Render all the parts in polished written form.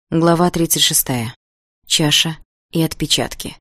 Глава 36. Чаша и отпечатки.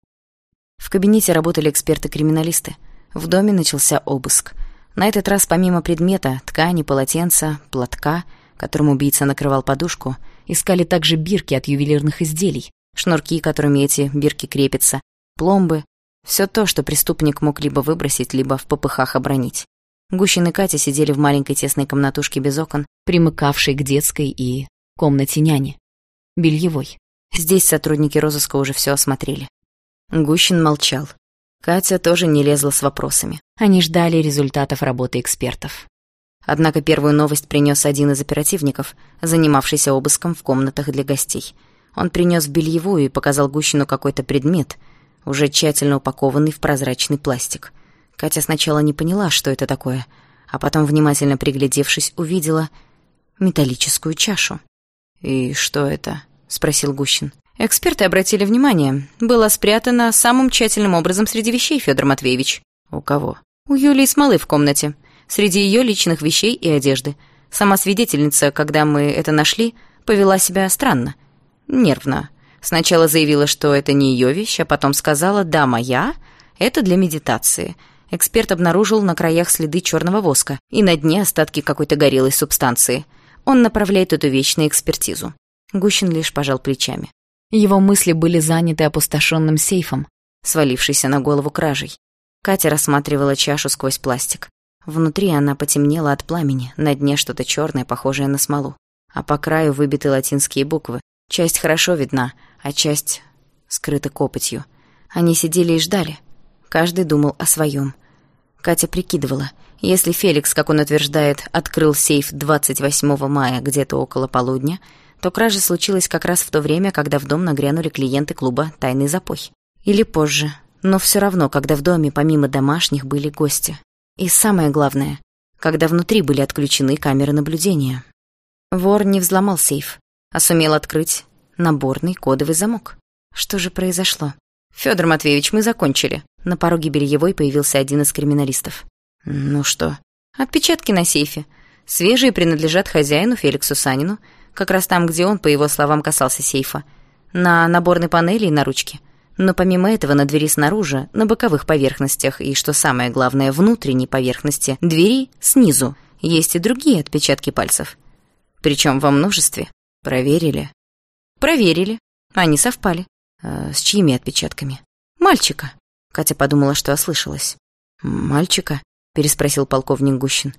В кабинете работали эксперты-криминалисты. В доме начался обыск. На этот раз помимо предмета, ткани, полотенца, платка, которым убийца накрывал подушку, искали также бирки от ювелирных изделий, шнурки, которыми эти бирки крепятся, пломбы, все то, что преступник мог либо выбросить, либо в попыхах обронить. Гущин и Катя сидели в маленькой тесной комнатушке без окон, примыкавшей к детской и комнате няни. Бельевой. Здесь сотрудники розыска уже все осмотрели. Гущин молчал. Катя тоже не лезла с вопросами. Они ждали результатов работы экспертов. Однако первую новость принес один из оперативников, занимавшийся обыском в комнатах для гостей. Он принес в бельевую и показал Гущину какой-то предмет, уже тщательно упакованный в прозрачный пластик. Катя сначала не поняла, что это такое, а потом, внимательно приглядевшись, увидела металлическую чашу. «И что это?» — спросил Гущин. «Эксперты обратили внимание. Было спрятано самым тщательным образом среди вещей, Федор Матвеевич». «У кого?» «У Юлии Смолы в комнате. Среди ее личных вещей и одежды. Сама свидетельница, когда мы это нашли, повела себя странно. Нервно. Сначала заявила, что это не ее вещь, а потом сказала: «Да, моя. Это для медитации». Эксперт обнаружил на краях следы черного воска и на дне остатки какой-то горелой субстанции. Он направляет эту вещь на экспертизу». Гущин лишь пожал плечами. Его мысли были заняты опустошенным сейфом, свалившейся на голову кражей. Катя рассматривала чашу сквозь пластик. Внутри она потемнела от пламени, на дне что-то черное, похожее на смолу. А по краю выбиты латинские буквы. Часть хорошо видна, а часть скрыта копотью. Они сидели и ждали. Каждый думал о своем. Катя прикидывала, если Феликс, как он утверждает, открыл сейф 28 мая где-то около полудня, то кража случилась как раз в то время, когда в дом нагрянули клиенты клуба «Тайный запой». Или позже, но все равно, когда в доме помимо домашних были гости. И самое главное, когда внутри были отключены камеры наблюдения. Вор не взломал сейф, а сумел открыть наборный кодовый замок. Что же произошло? «Федор Матвеевич, мы закончили». На пороге бельевой появился один из криминалистов. «Ну что?» «Отпечатки на сейфе. Свежие, принадлежат хозяину Феликсу Санину, как раз там, где он, по его словам, касался сейфа. На наборной панели и на ручке. Но помимо этого на двери снаружи, на боковых поверхностях и, что самое главное, внутренней поверхности двери снизу есть и другие отпечатки пальцев. Причем во множестве. Проверили?» «Проверили. Они совпали». «С чьими отпечатками?» «Мальчика». Катя подумала, что ослышалась. «Мальчика?» — переспросил полковник Гущин.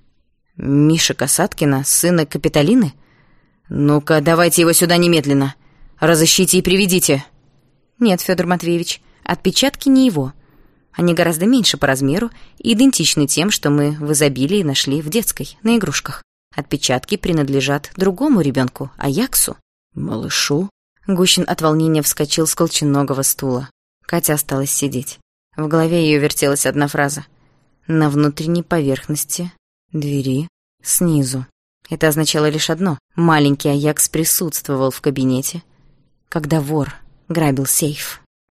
«Миши Касаткина, сына Капитолины? Ну-ка, давайте его сюда немедленно. Разыщите и приведите». «Нет, Федор Матвеевич, отпечатки не его. Они гораздо меньше по размеру и идентичны тем, что мы в изобилии нашли в детской, на игрушках. Отпечатки принадлежат другому ребенку, Аяксу». «Малышу?» Гущин от волнения вскочил с колченогого стула. Катя осталась сидеть. В голове ее вертелась одна фраза. «На внутренней поверхности двери снизу». Это означало лишь одно. Маленький Аякс присутствовал в кабинете, когда вор грабил сейф.